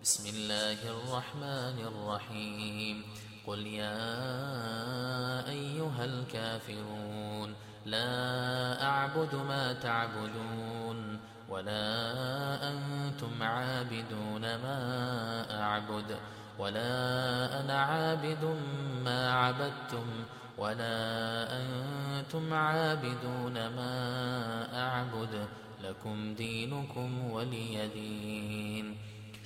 بسم الله الرحمن الرحيم قل يا أيها الكافرون لا أعبد ما تعبدون ولا أنتم عابدون ما أعبد ولا أنا عابد ما عبدتم ولا أنتم عابدون ما أعبد لكم دينكم ولي دين.